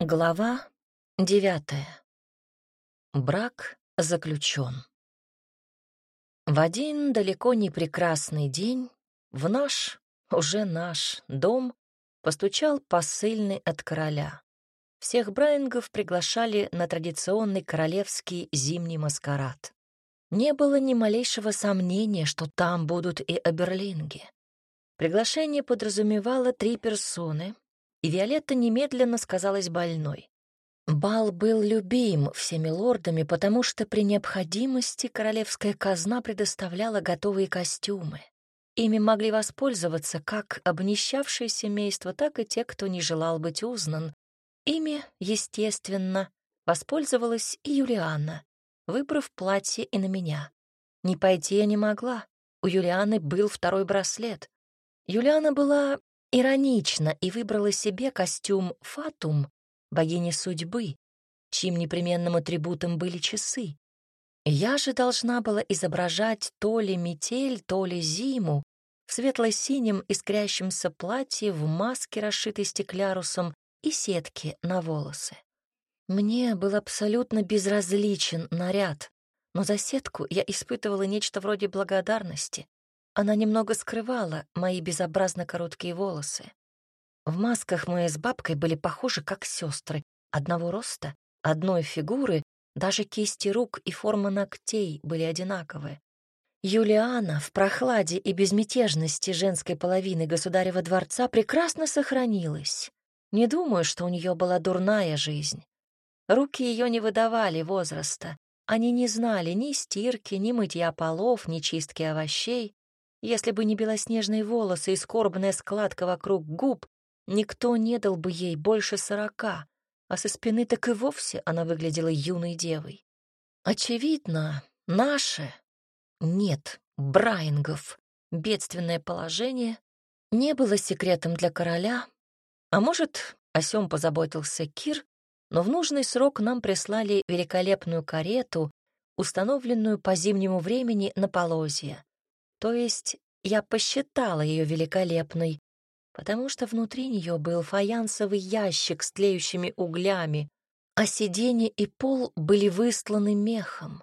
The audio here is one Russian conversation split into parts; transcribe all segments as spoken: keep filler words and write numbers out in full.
Глава девятая. Брак заключен. В один далеко не прекрасный день в наш, уже наш, дом постучал посыльный от короля. Всех Брайангов приглашали на традиционный королевский зимний маскарад. Не было ни малейшего сомнения, что там будут и оберлинги. Приглашение подразумевало три персоны, и Виолетта немедленно сказалась больной. Бал был любим всеми лордами, потому что при необходимости королевская казна предоставляла готовые костюмы. Ими могли воспользоваться как обнищавшие семейства, так и те, кто не желал быть узнан. Ими, естественно, воспользовалась и Юлианна, выбрав платье и на меня. Не пойти я не могла. У Юлианы был второй браслет. Юлиана была иронична и выбрала себе костюм «Фатум», богини судьбы, чьим непременным атрибутом были часы. Я же должна была изображать то ли метель, то ли зиму в светло-синем искрящемся платье, в маске, расшитой стеклярусом, и сетке на волосы. Мне был абсолютно безразличен наряд, но за сетку я испытывала нечто вроде благодарности. Она немного скрывала мои безобразно короткие волосы. В масках мы с бабкой были похожи как сестры, одного роста, одной фигуры, даже кисти рук и форма ногтей были одинаковые. Юлиана в прохладе и безмятежности женской половины государева дворца прекрасно сохранилась. Не думаю, что у нее была дурная жизнь. Руки ее не выдавали возраста. Они не знали ни стирки, ни мытья полов, ни чистки овощей. Если бы не белоснежные волосы и скорбная складка вокруг губ, никто не дал бы ей больше сорока, а со спины так и вовсе она выглядела юной девой. Очевидно, наше, нет, Брайангов, бедственное положение не было секретом для короля, а может, о сём позаботился Кир, но в нужный срок нам прислали великолепную карету, установленную по зимнему времени на полозья. То есть я посчитала ее великолепной, потому что внутри нее был фаянсовый ящик с тлеющими углями, а сиденье и пол были выстланы мехом.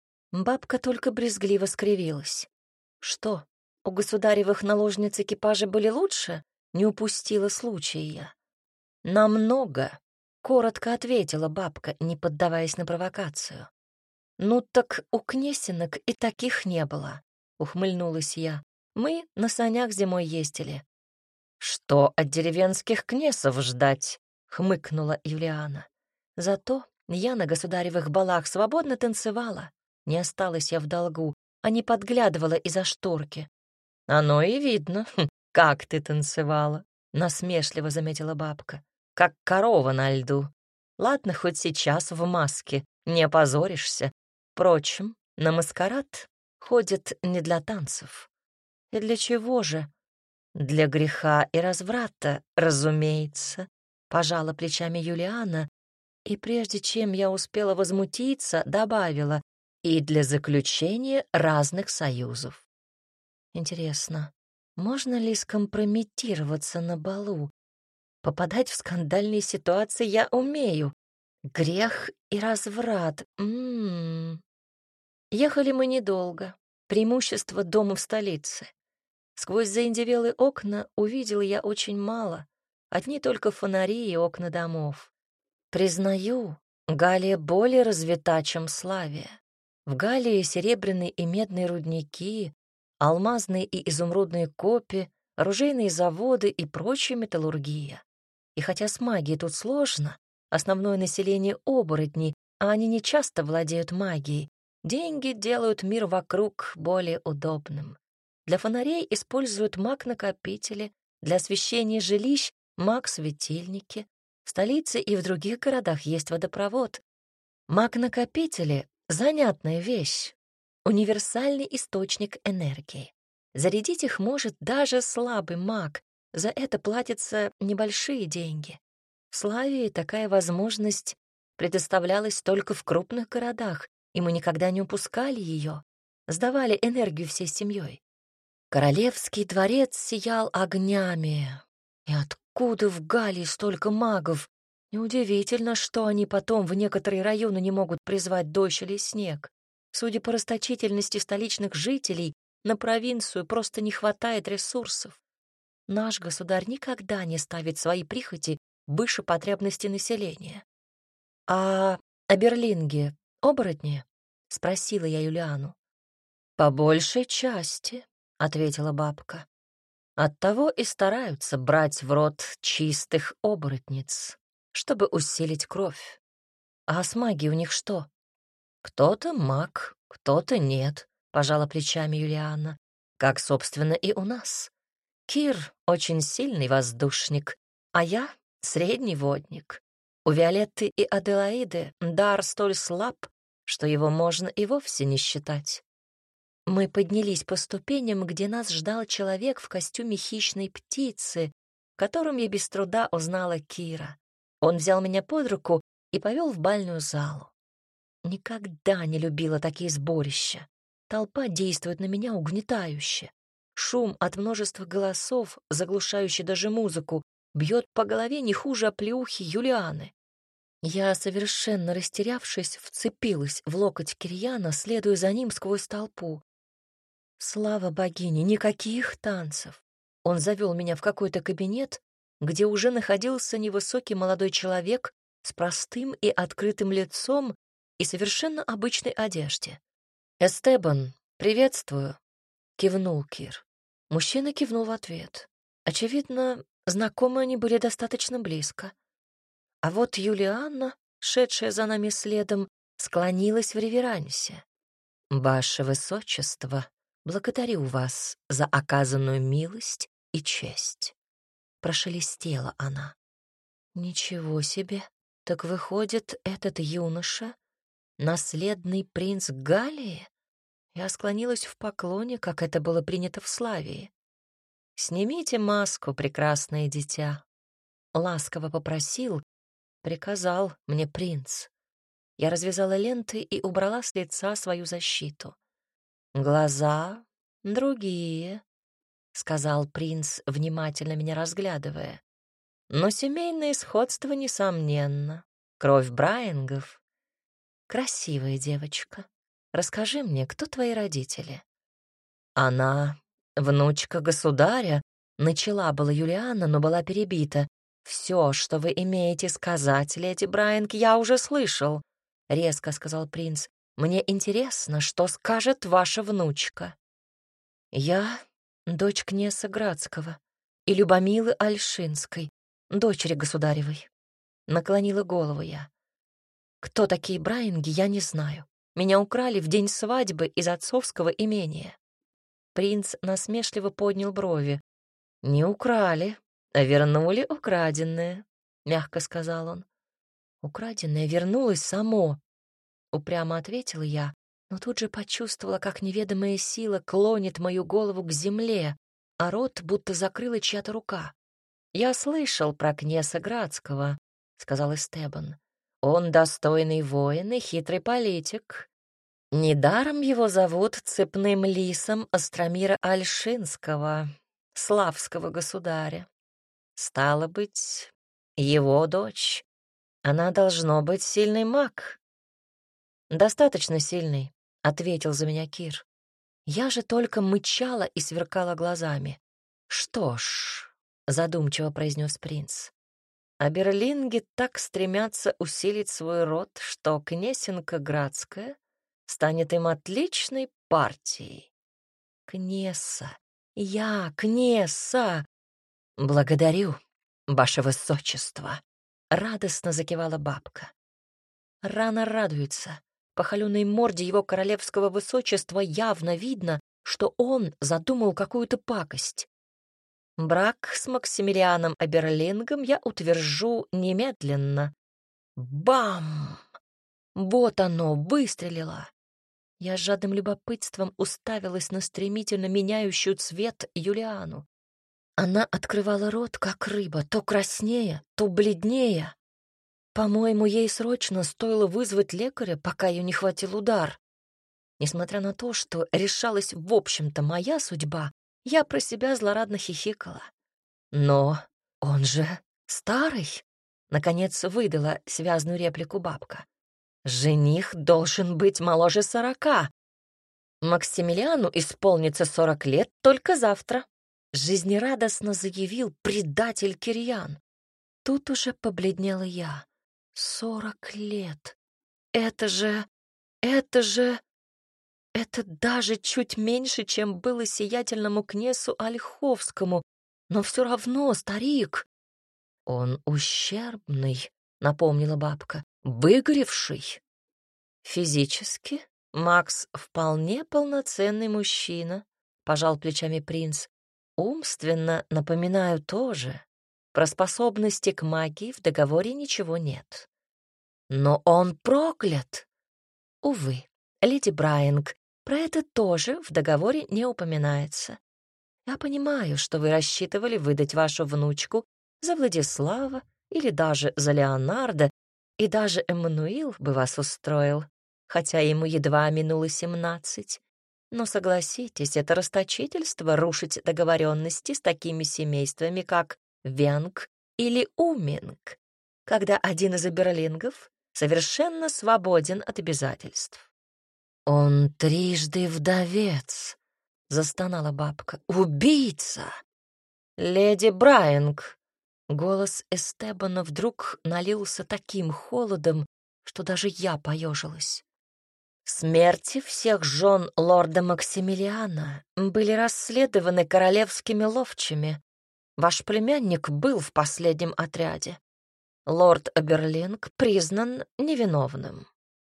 Бабка только брезгливо скривилась. Что, у государевых наложниц экипажи были лучше? Не упустила случая я. Намного, коротко ответила бабка, не поддаваясь на провокацию. Ну так у князинок и таких не было, ухмыльнулась я. Мы на санях зимой ездили. «Что от деревенских кнесов ждать?» — хмыкнула Юлиана. Зато я на государевых балах свободно танцевала. Не осталась я в долгу, а не подглядывала из-за шторки. «Оно и видно, хм, как ты танцевала», — насмешливо заметила бабка. «Как корова на льду. Ладно, хоть сейчас в маске, не опозоришься. Впрочем, на маскарад ходят не для танцев». «И для чего же?» «Для греха и разврата, разумеется», — пожала плечами Юлиана, и прежде чем я успела возмутиться, добавила, «и для заключения разных союзов». Интересно, можно ли скомпрометироваться на балу? Попадать в скандальные ситуации я умею. Грех и разврат. М-м-м. Ехали мы недолго. Преимущество дома в столице. Сквозь заиндевелые окна увидела я очень мало, одни только фонари и окна домов. Признаю, Галлия более развита, чем Славия. В Галлии серебряные и медные рудники, алмазные и изумрудные копи, оружейные заводы и прочая металлургия. И хотя с магией тут сложно, основное население — оборотни, а они не часто владеют магией, деньги делают мир вокруг более удобным. Для фонарей используют маг-накопители, для освещения жилищ — маг-светильники. В столице и в других городах есть водопровод. Маг-накопители — занятная вещь, универсальный источник энергии. Зарядить их может даже слабый маг, за это платятся небольшие деньги. В Славии такая возможность предоставлялась только в крупных городах, и мы никогда не упускали ее, сдавали энергию всей семьей. Королевский дворец сиял огнями. И откуда в Галлии столько магов? Неудивительно, что они потом в некоторые районы не могут призвать дождь или снег. Судя по расточительности столичных жителей, на провинцию просто не хватает ресурсов. Наш государь никогда не ставит свои прихоти выше потребностей населения. «А Аберлинги — оборотни?» — спросила я Юлиану. «По большей части», — ответила бабка. «Оттого и стараются брать в рот чистых оборотниц, чтобы усилить кровь. А с магией у них что? Кто-то маг, кто-то нет», — пожала плечами Юлиана. «Как, собственно, и у нас. Кир — очень сильный воздушник, а я — средний водник. У Виолетты и Аделаиды дар столь слаб, что его можно и вовсе не считать». Мы поднялись по ступеням, где нас ждал человек в костюме хищной птицы, которым я без труда узнала Кира. Он взял меня под руку и повел в бальную залу. Никогда не любила такие сборища. Толпа действует на меня угнетающе. Шум от множества голосов, заглушающий даже музыку, бьет по голове не хуже оплеухи Юлианы. Я, совершенно растерявшись, вцепилась в локоть Кирьяна, следуя за ним сквозь толпу. Слава богине, никаких танцев. Он завел меня в какой-то кабинет, где уже находился невысокий молодой человек с простым и открытым лицом и совершенно обычной одежде. «Эстебан, приветствую», — кивнул Кир. Мужчина кивнул в ответ. Очевидно, знакомы они были достаточно близко. А вот Юлианна, шедшая за нами следом, склонилась в реверансе. «Ваше высочество, благодарю вас за оказанную милость и честь», — прошелестела она. «Ничего себе! Так выходит, этот юноша — наследный принц Галлии?» Я склонилась в поклоне, как это было принято в Славии. «Снимите маску, прекрасное дитя», — ласково попросил, приказал мне принц. Я развязала ленты и убрала с лица свою защиту. «Глаза другие», — сказал принц, внимательно меня разглядывая. «Но семейное сходство, несомненно. Кровь Брайангов. Красивая девочка. Расскажи мне, кто твои родители?» «Она внучка государя», — начала была Юлиана, но была перебита. «Все, что вы имеете сказать, леди Брайанг, я уже слышал», — резко сказал принц. «Мне интересно, что скажет ваша внучка». «Я — дочь князя Градского и Любомилы Альшинской, дочери государевой», — наклонила голову я. «Кто такие Брайанги, я не знаю. Меня украли в день свадьбы из отцовского имения». Принц насмешливо поднял брови. «Не украли, а вернули украденное», — мягко сказал он. «Украденное вернулось само», — упрямо ответила я, но тут же почувствовала, как неведомая сила клонит мою голову к земле, а рот будто закрыла чья-то рука. «Я слышал про князя Градского», — сказал Эстебан. «Он достойный воин и хитрый политик. Недаром его зовут цепным лисом Остромира Альшинского, славского государя. Стало быть, его дочь. Она должно быть сильный маг». «Достаточно сильный», — ответил за меня Кир. Я же только мычала и сверкала глазами. «Что ж», — задумчиво произнес принц, «а берлинги так стремятся усилить свой род, что князенка Градская станет им отличной партией». «Кнесса! Я, Кнесса!» «Благодарю, ваше высочество!» — радостно закивала бабка. Рано радуется. По холеной морде его королевского высочества явно видно, что он задумал какую-то пакость. «Брак с Максимилианом Аберлингом я утвержу немедленно». Бам! Вот оно, выстрелило. Я с жадным любопытством уставилась на стремительно меняющую цвет Юлиану. Она открывала рот, как рыба, то краснее, то бледнее. По-моему, ей срочно стоило вызвать лекаря, пока ее не хватил удар. Несмотря на то, что решалась, в общем-то, моя судьба, я про себя злорадно хихикала. «Но он же старый», — Наконец выдала связную реплику бабка. «Жених должен быть моложе сорока. Максимилиану исполнится сорок лет только завтра», — жизнерадостно заявил предатель Кирьян. Тут уже побледнела я. «Сорок лет! Это же... это же...» Это даже чуть меньше, чем было сиятельному князю Ольховскому, но все равно старик. Он ущербный, напомнила бабка, выгоревший. Физически Макс вполне полноценный мужчина, пожал плечами принц. Умственно, напоминаю, тоже. Про способности к магии в договоре ничего нет. Но он проклят. Увы, леди Брайанг, про это тоже в договоре не упоминается. Я понимаю, что вы рассчитывали выдать вашу внучку за Владислава или даже за Леонардо, и даже Эммануил бы вас устроил, хотя ему едва минуло семнадцать. Но согласитесь, это расточительство рушить договоренности с такими семействами, как Венг или Уминг, когда один из аберлингов совершенно свободен от обязательств. «Он трижды вдовец», — застонала бабка. «Убийца!» «Леди Брайанг!» Голос Эстебана вдруг налился таким холодом, что даже я поежилась. Смерти всех жен лорда Максимилиана были расследованы королевскими ловчими. Ваш племянник был в последнем отряде. Лорд Аберлинг признан невиновным.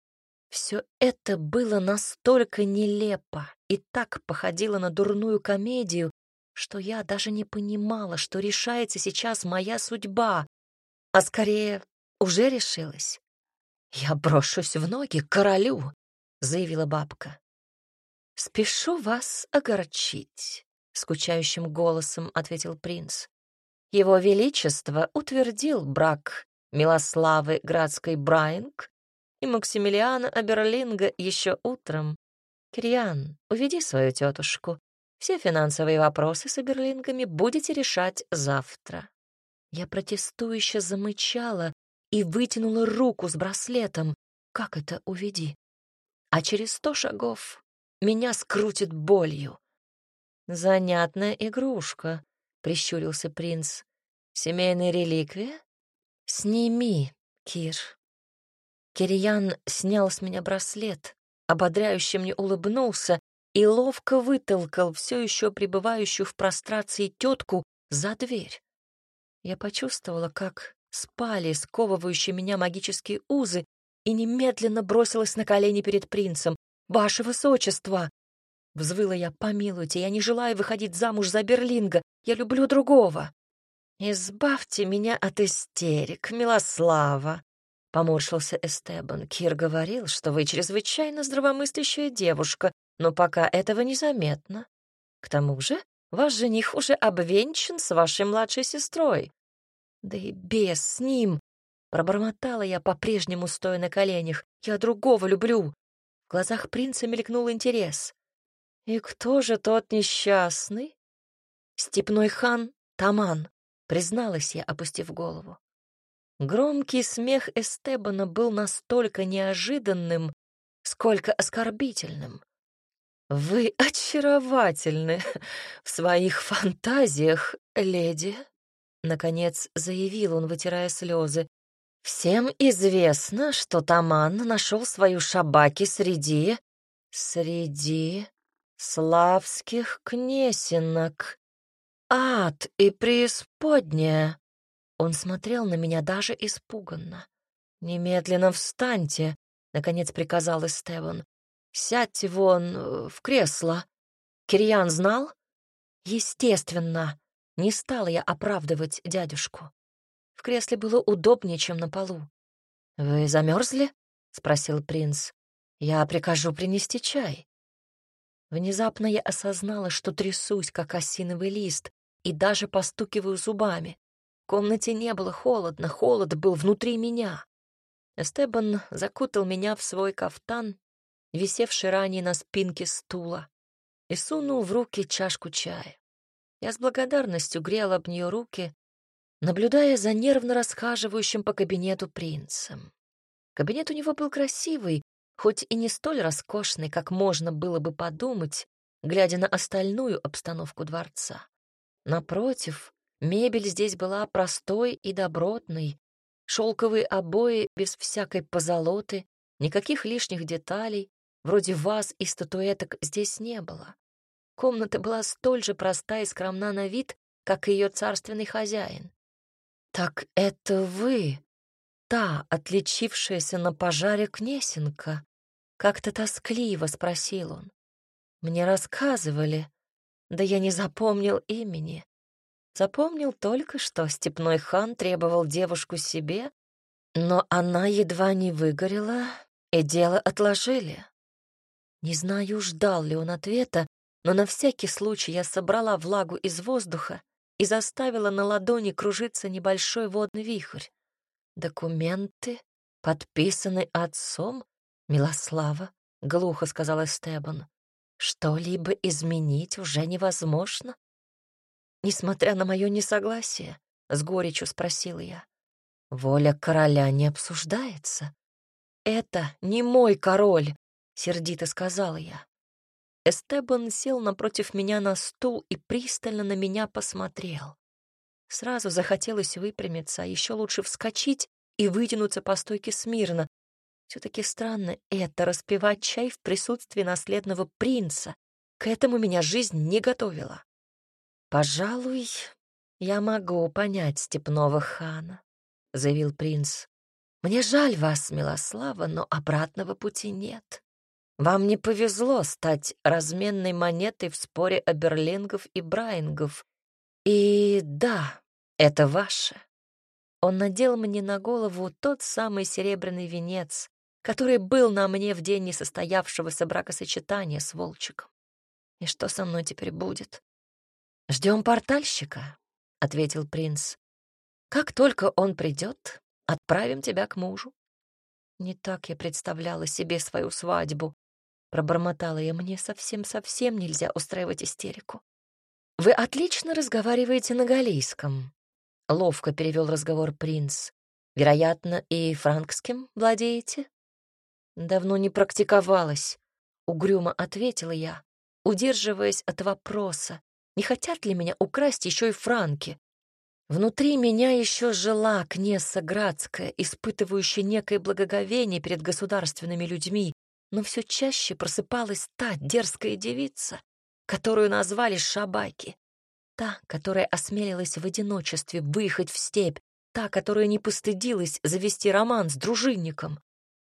Все это было настолько нелепо и так походило на дурную комедию, что я даже не понимала, что решается сейчас моя судьба, а скорее уже решилась. «Я брошусь в ноги королю», — заявила бабка. «Спешу вас огорчить», — скучающим голосом ответил принц. «Его Величество утвердил брак Милославы Градской Брайанг и Максимилиана Аберлинга еще утром. Кирьян, уведи свою тетушку. Все финансовые вопросы с Аберлингами будете решать завтра». Я протестующе замычала и вытянула руку с браслетом. Как это уведи? А через сто шагов меня скрутит болью. «Занятная игрушка», — прищурился принц. «Семейная реликвия? Сними, Кир». Кирьян снял с меня браслет, ободряюще мне улыбнулся и ловко вытолкал все еще пребывающую в прострации тетку за дверь. Я почувствовала, как спали сковывающие меня магические узы, и немедленно бросилась на колени перед принцем. «Ваше высочество!» — взвыла я. «Помилуйте, я не желаю выходить замуж за Берлинга, я люблю другого». «Избавьте меня от истерик, Милослава», — поморщился Эстебан. «Кир говорил, что вы чрезвычайно здравомыслящая девушка, но пока этого незаметно. К тому же ваш жених уже обвенчан с вашей младшей сестрой». «Да и бес с ним!» — пробормотала я, по-прежнему стоя на коленях. «Я другого люблю». В глазах принца мелькнул интерес. «И кто же тот несчастный?» «Степной хан Таман», — призналась я, опустив голову. Громкий смех Эстебана был настолько неожиданным, сколько оскорбительным. «Вы очаровательны в своих фантазиях, леди», — наконец заявил он, вытирая слезы. «Всем известно, что Таман нашел свою шабаки среди... среди славских кнесинок. Ад и преисподняя». Он смотрел на меня даже испуганно. «Немедленно встаньте», — наконец приказал Эстебан. «Сядьте вон в кресло». Кирьян знал? Естественно. Не стала я оправдывать дядюшку. В кресле было удобнее, чем на полу. «Вы замерзли?» — спросил принц. «Я прикажу принести чай». Внезапно я осознала, что трясусь, как осиновый лист, и даже постукиваю зубами. В комнате не было холодно, холод был внутри меня. Эстебан закутал меня в свой кафтан, висевший ранее на спинке стула, и сунул в руки чашку чая. Я с благодарностью грела об нее руки, наблюдая за нервно расхаживающим по кабинету принцем. Кабинет у него был красивый, хоть и не столь роскошный, как можно было бы подумать, глядя на остальную обстановку дворца. Напротив, мебель здесь была простой и добротной, шелковые обои без всякой позолоты, никаких лишних деталей, вроде ваз и статуэток здесь не было. Комната была столь же проста и скромна на вид, как и ее царственный хозяин. «Так это вы, та, отличившаяся на пожаре Кнесенко?» — как-то тоскливо спросил он. «Мне рассказывали, да я не запомнил имени. Запомнил только, что степной хан требовал девушку себе, но она едва не выгорела, и дело отложили». Не знаю, ждал ли он ответа, но на всякий случай я собрала влагу из воздуха и заставила на ладони кружиться небольшой водный вихрь. «Документы подписаны отцом, Милослава», — глухо сказал Эстебан. «Что-либо изменить уже невозможно?» Несмотря на мое несогласие, с горечью спросила я. «Воля короля не обсуждается». «Это не мой король», — сердито сказала я. Эстебан сел напротив меня на стул и пристально на меня посмотрел. Сразу захотелось выпрямиться, а еще лучше вскочить и вытянуться по стойке смирно. Все-таки странно это — распивать чай в присутствии наследного принца. К этому меня жизнь не готовила. «Пожалуй, я могу понять степного хана», — заявил принц. «Мне жаль вас, Милослава, но обратного пути нет. Вам не повезло стать разменной монетой в споре оберлингов и брайнгов. И да, это ваше». Он надел мне на голову тот самый серебряный венец, который был на мне в день несостоявшегося бракосочетания с Волчиком. И что со мной теперь будет? «Ждем портальщика», — ответил принц. «Как только он придет, отправим тебя к мужу». «Не так я представляла себе свою свадьбу», — пробормотала я. «Мне совсем-совсем нельзя устраивать истерику». «Вы отлично разговариваете на галлийском», — ловко перевел разговор принц. «Вероятно, и франкским владеете?» «Давно не практиковалась», — угрюмо ответила я, удерживаясь от вопроса, не хотят ли меня украсть еще и франки. Внутри меня еще жила кнесса Градская, испытывающая некое благоговение перед государственными людьми, но все чаще просыпалась та дерзкая девица, которую назвали Шабаки, та, которая осмелилась в одиночестве выехать в степь, та, которая не постыдилась завести роман с дружинником.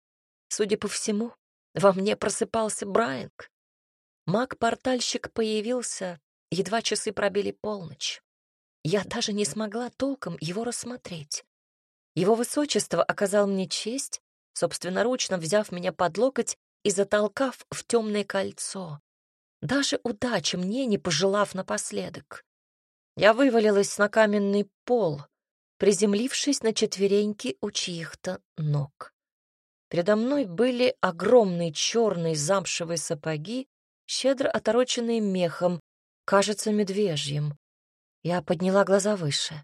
Судя по всему, во мне просыпался Брайанг. Маг-портальщик появился, едва часы пробили полночь. Я даже не смогла толком его рассмотреть. Его высочество оказал мне честь, собственноручно взяв меня под локоть и затолкав в темное кольцо. Даже удачи мне не пожелав напоследок. Я вывалилась на каменный пол, приземлившись на четвереньки у чьих-то ног. Передо мной были огромные черные замшевые сапоги, щедро отороченные мехом, кажется, медвежьим. Я подняла глаза выше.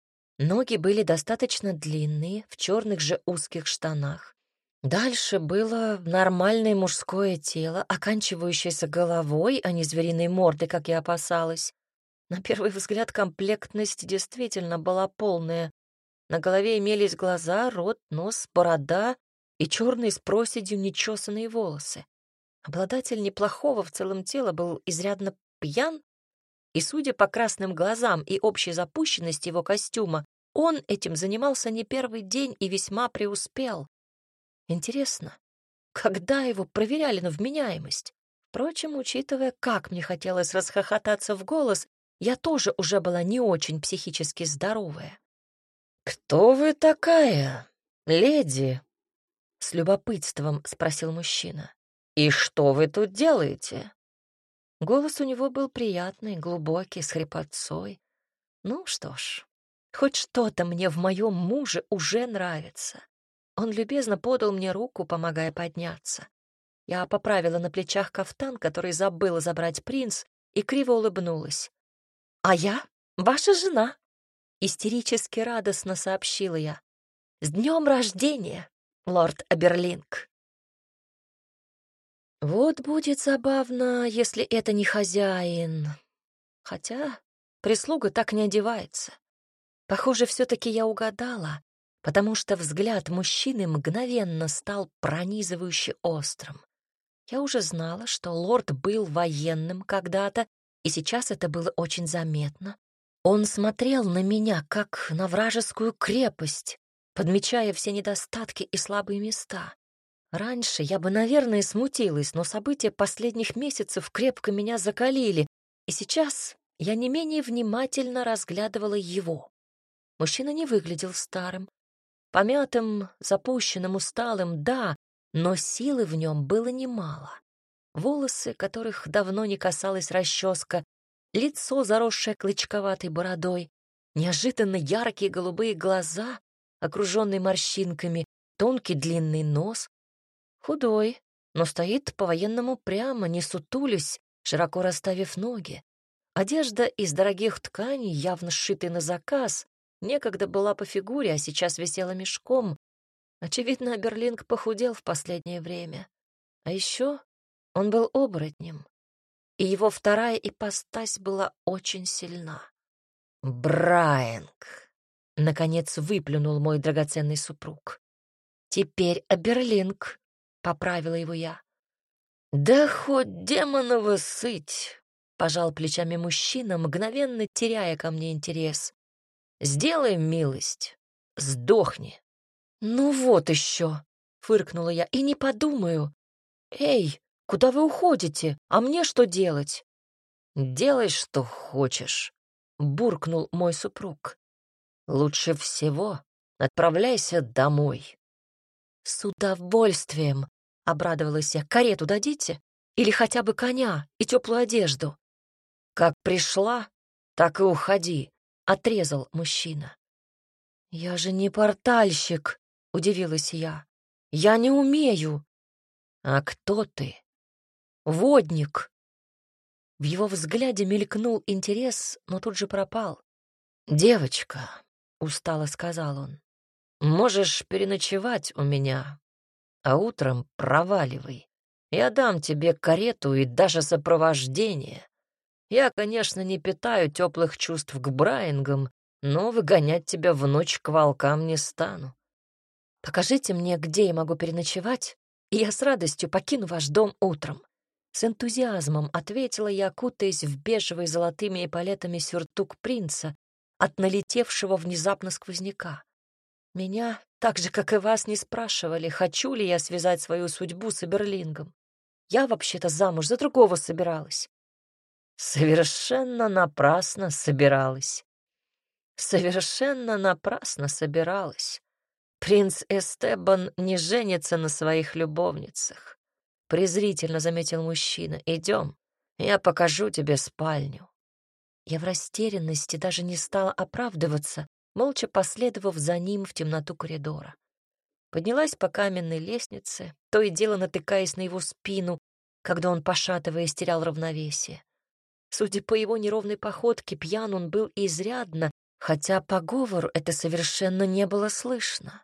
Ноги были достаточно длинные, в черных же узких штанах. Дальше было нормальное мужское тело, оканчивающееся головой, а не звериной мордой, как я опасалась. На первый взгляд комплектность действительно была полная. На голове имелись глаза, рот, нос, борода и черные с проседью нечесанные волосы. Обладатель неплохого в целом тела был изрядно пьян, и, судя по красным глазам и общей запущенности его костюма, он этим занимался не первый день и весьма преуспел. Интересно, когда его проверяли на вменяемость? Впрочем, учитывая, как мне хотелось расхохотаться в голос, я тоже уже была не очень психически здоровая. «Кто вы такая, леди?» — с любопытством спросил мужчина. «И что вы тут делаете?» Голос у него был приятный, глубокий, с хрипотцой. Ну что ж, хоть что-то мне в моем муже уже нравится. Он любезно подал мне руку, помогая подняться. Я поправила на плечах кафтан, который забыла забрать принц, и криво улыбнулась. «А я ваша жена». Истерически радостно сообщила я. «С днем рождения, лорд Аберлинг!» Вот будет забавно, если это не хозяин. Хотя прислуга так не одевается. Похоже, все-таки я угадала, потому что взгляд мужчины мгновенно стал пронизывающе острым. Я уже знала, что лорд был военным когда-то, и сейчас это было очень заметно. Он смотрел на меня, как на вражескую крепость, подмечая все недостатки и слабые места. Раньше я бы, наверное, смутилась, но события последних месяцев крепко меня закалили, и сейчас я не менее внимательно разглядывала его. Мужчина не выглядел старым, помятым, запущенным, усталым, да, но силы в нем было немало. Волосы, которых давно не касалась расческа, лицо, заросшее клычковатой бородой, неожиданно яркие голубые глаза, окруженные морщинками, тонкий длинный нос. Худой, но стоит по-военному прямо, не сутулясь, широко расставив ноги. Одежда из дорогих тканей, явно сшитая на заказ, некогда была по фигуре, а сейчас висела мешком. Очевидно, Аберлинг похудел в последнее время. А еще он был оборотнем, и его вторая ипостась была очень сильна. «Брайанг!» — наконец выплюнул мой драгоценный супруг. «Теперь Аберлинг», — поправила его я. «Да хоть демонова сыть!» — пожал плечами мужчина, мгновенно теряя ко мне интерес. «Сделай милость, сдохни». «Ну вот еще!» — фыркнула я. «И не подумаю. Эй, куда вы уходите? А мне что делать?» «Делай, что хочешь», — буркнул мой супруг. «Лучше всего отправляйся домой». «С удовольствием», — обрадовалась я. «Карету дадите? Или хотя бы коня и теплую одежду?» «Как пришла, так и уходи», — отрезал мужчина. «Я же не портальщик», — удивилась я. «Я не умею». «А кто ты?» «Водник». В его взгляде мелькнул интерес, но тут же пропал. «Девочка», — устало сказал он, — «можешь переночевать у меня, а утром проваливай. Я дам тебе карету и даже сопровождение. Я, конечно, не питаю теплых чувств к Брайангам, но выгонять тебя в ночь к волкам не стану. Покажите мне, где я могу переночевать, и я с радостью покину ваш дом утром». С энтузиазмом ответила я, кутаясь в бежевый золотыми эполетами сюртук принца от налетевшего внезапно сквозняка. Меня, так же, как и вас, не спрашивали, хочу ли я связать свою судьбу с Аберлингом. Я вообще-то замуж за другого собиралась. Совершенно напрасно собиралась. Совершенно напрасно собиралась. Принц Эстебан не женится на своих любовницах. Презрительно заметил мужчина. «Идем, я покажу тебе спальню». Я в растерянности даже не стала оправдываться, молча последовав за ним в темноту коридора. Поднялась по каменной лестнице, то и дело натыкаясь на его спину, когда он, пошатываясь, терял равновесие. Судя по его неровной походке, пьян он был изрядно, хотя по говору это совершенно не было слышно.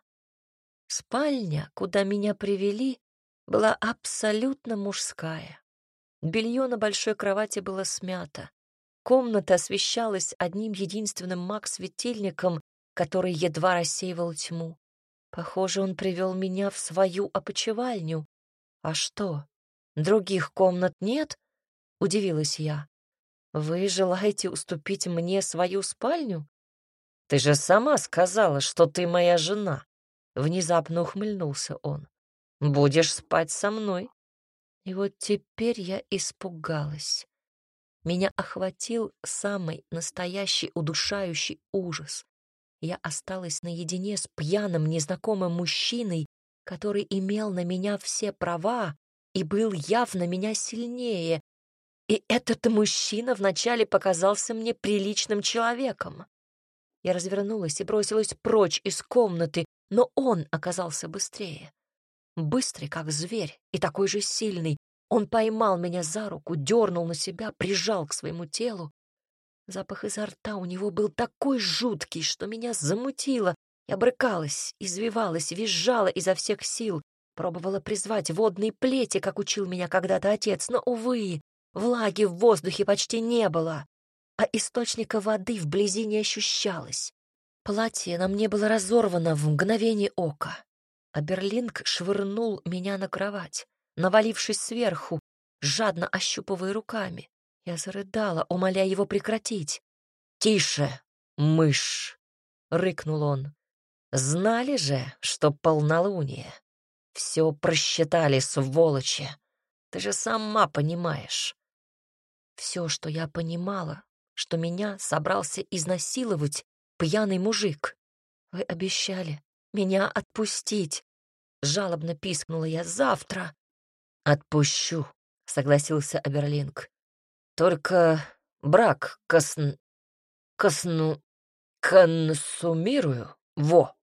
Спальня, куда меня привели, была абсолютно мужская. Белье на большой кровати было смято. Комната освещалась одним единственным маг-светильником, который едва рассеивал тьму. Похоже, он привел меня в свою опочивальню. А что, других комнат нет? Удивилась я. Вы желаете уступить мне свою спальню? Ты же сама сказала, что ты моя жена. Внезапно ухмыльнулся он. Будешь спать со мной. И вот теперь я испугалась. Меня охватил самый настоящий удушающий ужас. Я осталась наедине с пьяным незнакомым мужчиной, который имел на меня все права и был явно меня сильнее. И этот мужчина вначале показался мне приличным человеком. Я развернулась и бросилась прочь из комнаты, но он оказался быстрее. Быстрый, как зверь, и такой же сильный. Он поймал меня за руку, дернул на себя, прижал к своему телу. Запах изо рта у него был такой жуткий, что меня замутило. Я брыкалась, извивалась, визжала изо всех сил, пробовала призвать водные плети, как учил меня когда-то отец, но, увы, влаги в воздухе почти не было, а источника воды вблизи не ощущалось. Платье на мне было разорвано в мгновение ока, а Берлинг швырнул меня на кровать, навалившись сверху, жадно ощупывая руками. Я зарыдала, умоляя его прекратить. «Тише, мышь!» — рыкнул он. «Знали же, что полнолуние. Все просчитали, сволочи. Ты же сама понимаешь». Все, что я понимала, что меня собрался изнасиловать пьяный мужик. «Вы обещали меня отпустить», — жалобно пискнула я. «Завтра». «Отпущу», — согласился Аберлинг. «Только брак косн... косну... консумирую, во,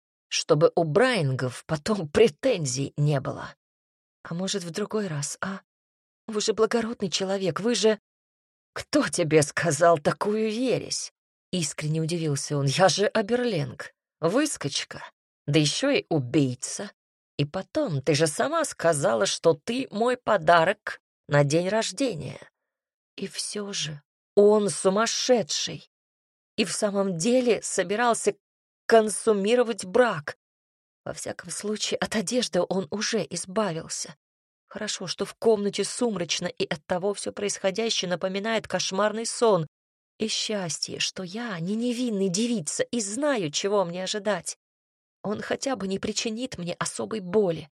чтобы у Брайнгов потом претензий не было». «А может, в другой раз, а? Вы же благородный человек, вы же...» «Кто тебе сказал такую ересь?» — искренне удивился он. «Я же Аберлинг, выскочка, да еще и убийца. И потом, ты же сама сказала, что ты мой подарок на день рождения. И все же он сумасшедший и в самом деле собирался консумировать брак. Во всяком случае, от одежды он уже избавился. Хорошо, что в комнате сумрачно, и оттого все происходящее напоминает кошмарный сон. И счастье, что я не невинная девица и знаю, чего мне ожидать. Он хотя бы не причинит мне особой боли.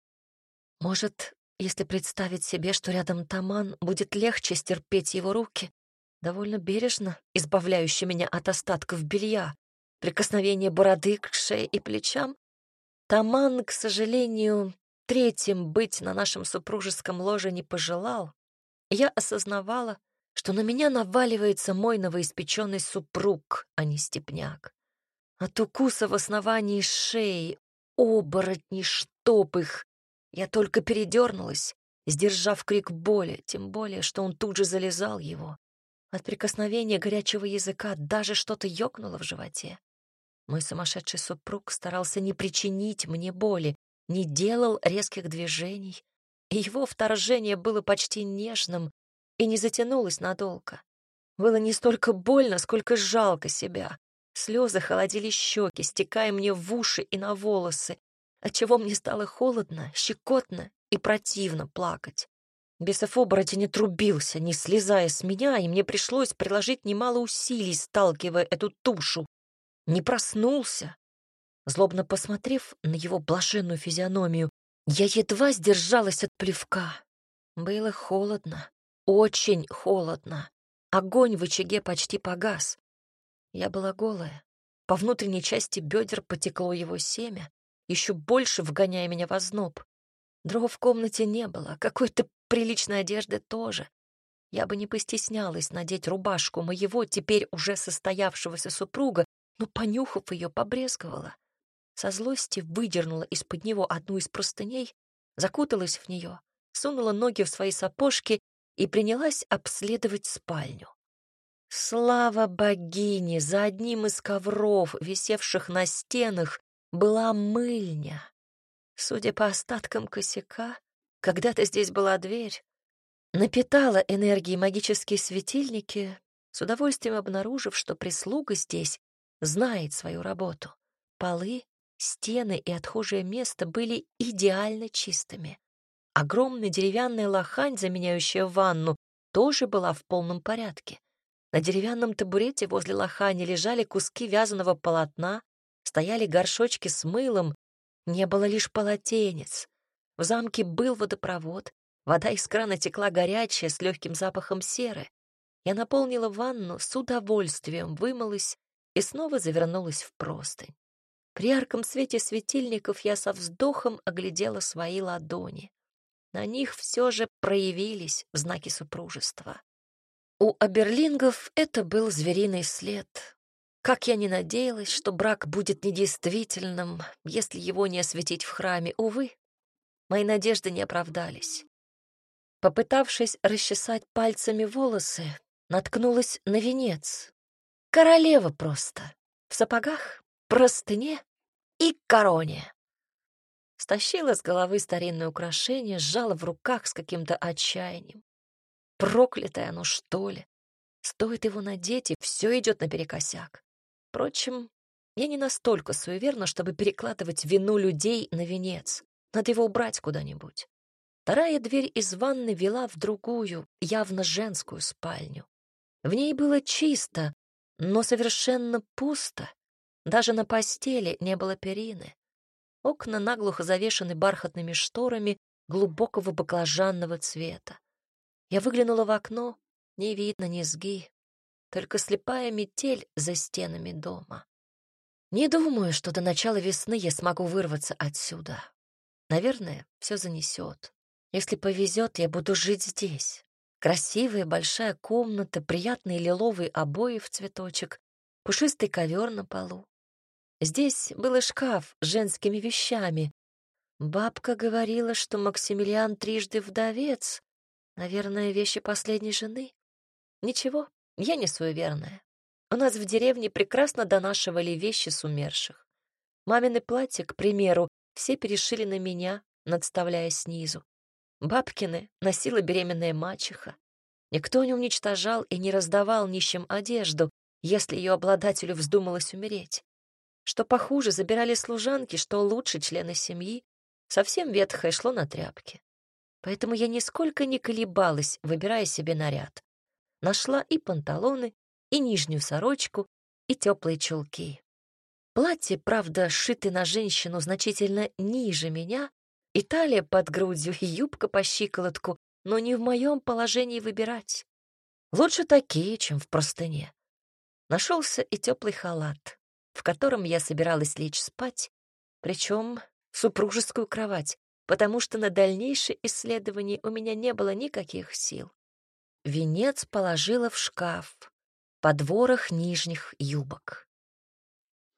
Может, если представить себе, что рядом Таман, будет легче стерпеть его руки, довольно бережно избавляющие меня от остатков белья, прикосновение бороды к шее и плечам. Таман, к сожалению, третьим быть на нашем супружеском ложе не пожелал. Я осознавала, что на меня наваливается мой новоиспеченный супруг, а не степняк. От укуса в основании шеи, оборотни, чтоб их, я только передернулась, сдержав крик боли, тем более, что он тут же залезал его. От прикосновения горячего языка даже что-то ёкнуло в животе. Мой сумасшедший супруг старался не причинить мне боли, не делал резких движений, и его вторжение было почти нежным и не затянулось надолго. Было не столько больно, сколько жалко себя. Слезы холодили щеки, стекая мне в уши и на волосы, отчего мне стало холодно, щекотно и противно плакать. Бесов оборотень не трубился, не слезая с меня, и мне пришлось приложить немало усилий, сталкивая эту тушу. Не проснулся. Злобно посмотрев на его блаженную физиономию, я едва сдержалась от плевка. Было холодно, очень холодно. Огонь в очаге почти погас. Я была голая. По внутренней части бедер потекло его семя, еще больше вгоняя меня в озноб. Дров в комнате не было, какой-то приличной одежды тоже. Я бы не постеснялась надеть рубашку моего, теперь уже состоявшегося супруга, но, понюхав ее, побрезговала. Со злости выдернула из-под него одну из простыней, закуталась в нее, сунула ноги в свои сапожки и принялась обследовать спальню. Слава богине! За одним из ковров, висевших на стенах, была мыльня. Судя по остаткам косяка, когда-то здесь была дверь. Напитала энергией магические светильники, с удовольствием обнаружив, что прислуга здесь знает свою работу. Полы, стены и отхожее место были идеально чистыми. Огромная деревянная лохань, заменяющая ванну, тоже была в полном порядке. На деревянном табурете возле лохани лежали куски вязаного полотна, стояли горшочки с мылом, не было лишь полотенец. В замке был водопровод, вода из крана текла горячая, с легким запахом серы. Я наполнила ванну, с удовольствием вымылась и снова завернулась в простынь. При ярком свете светильников я со вздохом оглядела свои ладони. На них все же проявились знаки супружества. У Аберлингов это был звериный след. Как я ни надеялась, что брак будет недействительным, если его не осветить в храме, увы, мои надежды не оправдались. Попытавшись расчесать пальцами волосы, наткнулась на венец, Королева просто. В сапогах, простыне и короне. Стащила с головы старинное украшение, сжала в руках с каким-то отчаянием. Проклятое оно, что ли? Стоит его надеть, и все идет наперекосяк. Впрочем, я не настолько суеверна, чтобы перекладывать вину людей на венец. Надо его убрать куда-нибудь. Вторая дверь из ванны вела в другую, явно женскую спальню. В ней было чисто, но совершенно пусто. Даже на постели не было перины. Окна наглухо завешаны бархатными шторами глубокого баклажанного цвета. Я выглянула в окно, не видно низги, только слепая метель за стенами дома. Не думаю, что до начала весны я смогу вырваться отсюда. Наверное, все занесет. Если повезет, я буду жить здесь. Красивая большая комната, приятные лиловые обои в цветочек, пушистый ковер на полу. Здесь был и шкаф с женскими вещами. Бабка говорила, что Максимилиан трижды вдовец. Наверное, вещи последней жены. Ничего, я не суеверная. У нас в деревне прекрасно донашивали вещи с умерших. Мамины платья, к примеру, все перешили на меня, надставляя снизу. Бабкины носила беременная мачеха. Никто не уничтожал и не раздавал нищим одежду, если ее обладателю вздумалось умереть. Что похуже, забирали служанки, что лучше члены семьи. Совсем ветхое шло на тряпки. Поэтому я нисколько не колебалась, выбирая себе наряд. Нашла и панталоны, и нижнюю сорочку, и теплые чулки. Платье, правда, сшиты на женщину значительно ниже меня, и талия под грудью, и юбка по щиколотку, но не в моем положении выбирать. Лучше такие, чем в простыне. Нашелся и теплый халат, в котором я собиралась лечь спать, причем в супружескую кровать, потому что на дальнейшее исследование у меня не было никаких сил. Венец положила в шкаф под ворох нижних юбок.